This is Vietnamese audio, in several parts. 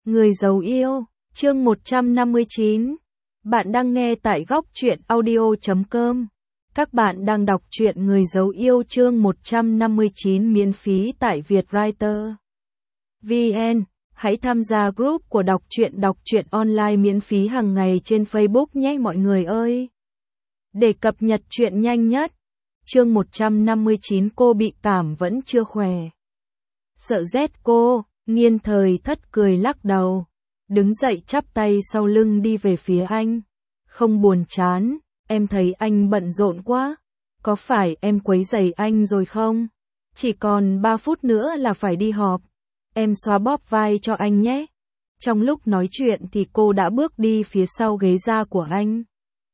Người giấu yêu, chương 159. Bạn đang nghe tại góc truyện audio.com. Các bạn đang đọc truyện Người giấu yêu chương 159 miễn phí tại Vietwriter VN. Hãy tham gia group của đọc truyện online miễn phí hàng ngày trên Facebook nhé mọi người ơi. Để cập nhật truyện nhanh nhất. Chương 159 cô bị cảm vẫn chưa khỏe. Sợ rét cô, Nghiên Thời Thất cười lắc đầu, đứng dậy chắp tay sau lưng đi về phía anh. Không buồn chán, em thấy anh bận rộn quá, có phải em quấy rầy anh rồi không? Chỉ còn 3 phút nữa là phải đi họp, em xoa bóp vai cho anh nhé. Trong lúc nói chuyện thì cô đã bước đi phía sau ghế da của anh.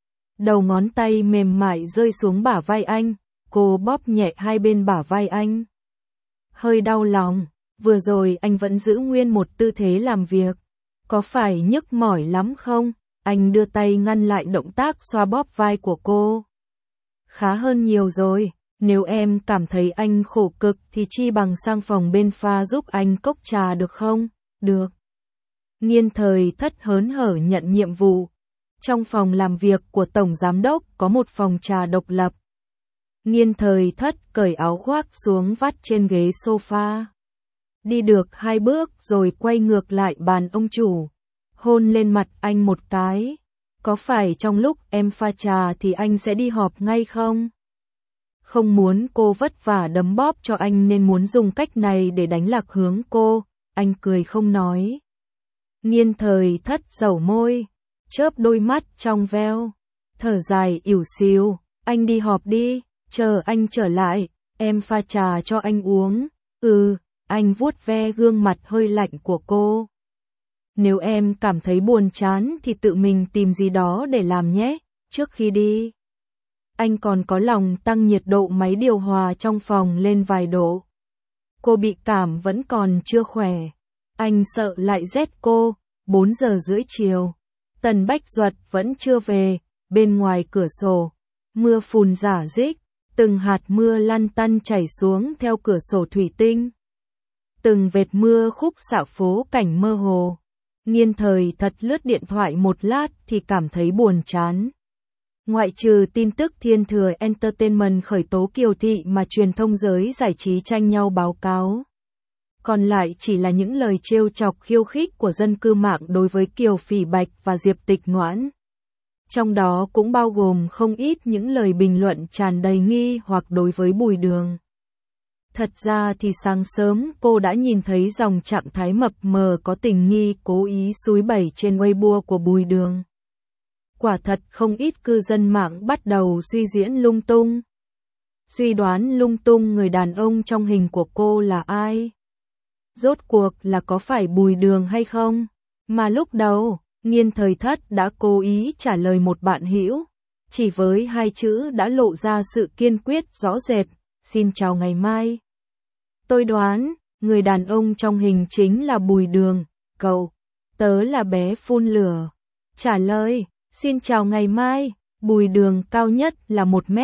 Đầu ngón tay mềm mại rơi xuống bả vai anh, cô bóp nhẹ hai bên bả vai anh. Hơi đau lòng, vừa rồi anh vẫn giữ nguyên một tư thế làm việc, có phải nhức mỏi lắm không? Anh đưa tay ngăn lại động tác xoa bóp vai của cô. Khá hơn nhiều rồi, nếu em cảm thấy anh khổ cực thì chi bằng sang phòng bên pha giúp anh cốc trà được không? Được. Nghiên Thời Thất hớn hở nhận nhiệm vụ. Trong phòng làm việc của Tổng Giám đốc có một phòng trà độc lập. Nghiên Thời Thất cởi áo khoác xuống vắt trên ghế sofa. Đi được 2 bước rồi quay ngược lại bàn ông chủ. Hôn lên mặt anh một cái. Có phải trong lúc em pha trà thì anh sẽ đi họp ngay không? Không muốn cô vất vả đấm bóp cho anh nên muốn dùng cách này để đánh lạc hướng cô. Anh cười không nói. Nghiên Thời Thất dẩu môi, chớp đôi mắt trong veo, thở dài ỉu xìu. Anh đi họp đi, chờ anh trở lại, em pha trà cho anh uống. Anh vuốt ve gương mặt hơi lạnh của cô. Nếu em cảm thấy buồn chán thì tự mình tìm gì đó để làm nhé, trước khi đi. Anh còn có lòng tăng nhiệt độ máy điều hòa trong phòng lên vài độ. Cô bị cảm vẫn còn chưa khỏe. Anh sợ lại rét cô. 4 giờ rưỡi chiều. Tần Bách Duật vẫn chưa về. Bên ngoài cửa sổ, mưa phùn rả rích. Từng hạt mưa lăn tăn chảy xuống theo cửa sổ thủy tinh. Từng vệt mưa khúc xạ phố cảnh mơ hồ. Nghiên Thời Thất lướt điện thoại một lát thì cảm thấy buồn chán. Ngoại trừ tin tức Thiên Thừa Entertainment khởi tố Kiều Thị mà truyền thông giới giải trí tranh nhau báo cáo. Còn lại chỉ là những lời trêu chọc khiêu khích của dân cư mạng đối với Kiều Phỉ Bạch và Diệp Tịch Noãn. Trong đó cũng bao gồm không ít những lời bình luận tràn đầy nghi hoặc đối với Bùi Đường. Thật ra thì sáng sớm cô đã nhìn thấy dòng trạng thái mập mờ có tình nghi cố ý xúi bẩy trên Weibo của Bùi Đường. Quả thật không ít cư dân mạng bắt đầu suy diễn lung tung. Suy đoán lung tung người đàn ông trong hình của cô là ai? Rốt cuộc là có phải Bùi Đường hay không? Mà lúc đầu, Nghiên Thời Thất đã cố ý trả lời một bạn hữu, chỉ với 2 chữ đã lộ ra sự kiên quyết rõ rệt, xin chào ngày mai. Tôi đoán, người đàn ông trong hình chính là Bùi Đường, cậu, tớ là bé phun lửa. Trả lời, xin chào ngày mai, Bùi Đường cao nhất là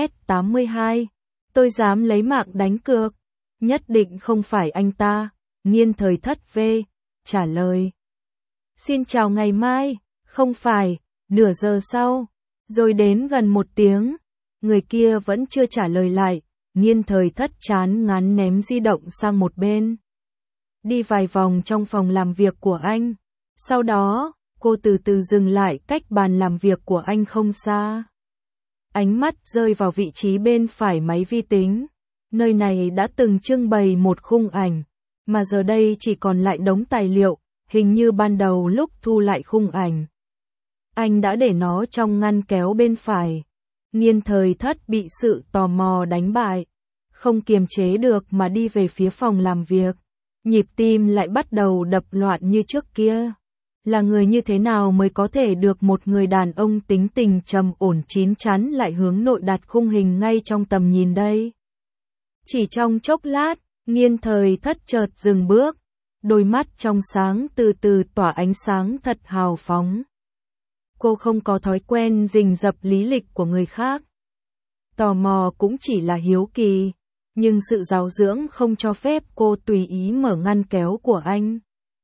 1m82, tôi dám lấy mạng đánh cược, nhất định không phải anh ta. Nghiên Thời Thất trả lời. Xin chào ngày mai, không phải, nửa giờ sau, rồi đến gần 1 tiếng, người kia vẫn chưa trả lời lại. Nghiên Thời Thất chán ngán ném di động sang một bên. Đi vài vòng trong phòng làm việc của anh. Sau đó, cô từ từ dừng lại cách bàn làm việc của anh không xa. Ánh mắt rơi vào vị trí bên phải máy vi tính. Nơi này đã từng trưng bày một khung ảnh, mà giờ đây chỉ còn lại đống tài liệu, hình như ban đầu lúc thu lại khung ảnh. Anh đã để nó trong ngăn kéo bên phải. Nghiên Thời Thất bị sự tò mò đánh bại, không kiềm chế được mà đi về phía phòng làm việc. Nhịp tim lại bắt đầu đập loạn như trước kia. Là người như thế nào mới có thể được một người đàn ông tính tình trầm ổn chín chắn lại hướng nội đặt khung hình ngay trong tầm nhìn đây? Chỉ trong chốc lát, Nghiên Thời Thất chợt dừng bước, đôi mắt trong sáng từ từ tỏa ánh sáng thật hào phóng. Cô không có thói quen rình rập lý lịch của người khác. Tò mò cũng chỉ là hiếu kỳ, nhưng sự giáo dưỡng không cho phép cô tùy ý mở ngăn kéo của anh.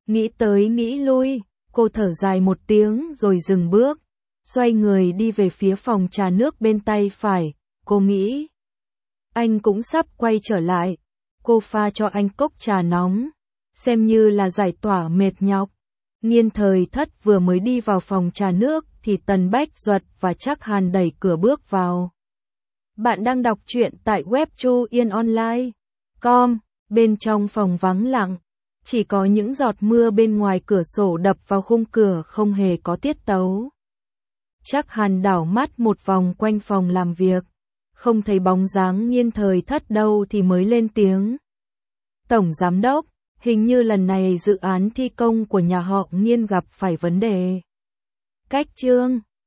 Nghĩ tới nghĩ lui, cô thở dài một tiếng rồi dừng bước, xoay người đi về phía phòng trà nước bên tay phải, cô nghĩ. Anh cũng sắp quay trở lại, cô pha cho anh cốc trà nóng, xem như là giải tỏa mệt nhọc. Nghiên Thời Thất vừa mới đi vào phòng trà nước thì Tần Bách Duật và Trác Hàn đẩy cửa bước vào. Bạn đang đọc truyện tại web chuyenonline.com, bên trong phòng vắng lặng, chỉ có những giọt mưa bên ngoài cửa sổ đập vào khung cửa không hề có tiết tấu. Trác Hàn đảo mắt một vòng quanh phòng làm việc, không thấy bóng dáng Nghiên Thời Thất đâu thì mới lên tiếng. Tổng Giám đốc, hình như lần này dự án thi công của nhà họ Nghiên gặp phải vấn đề. Cách chương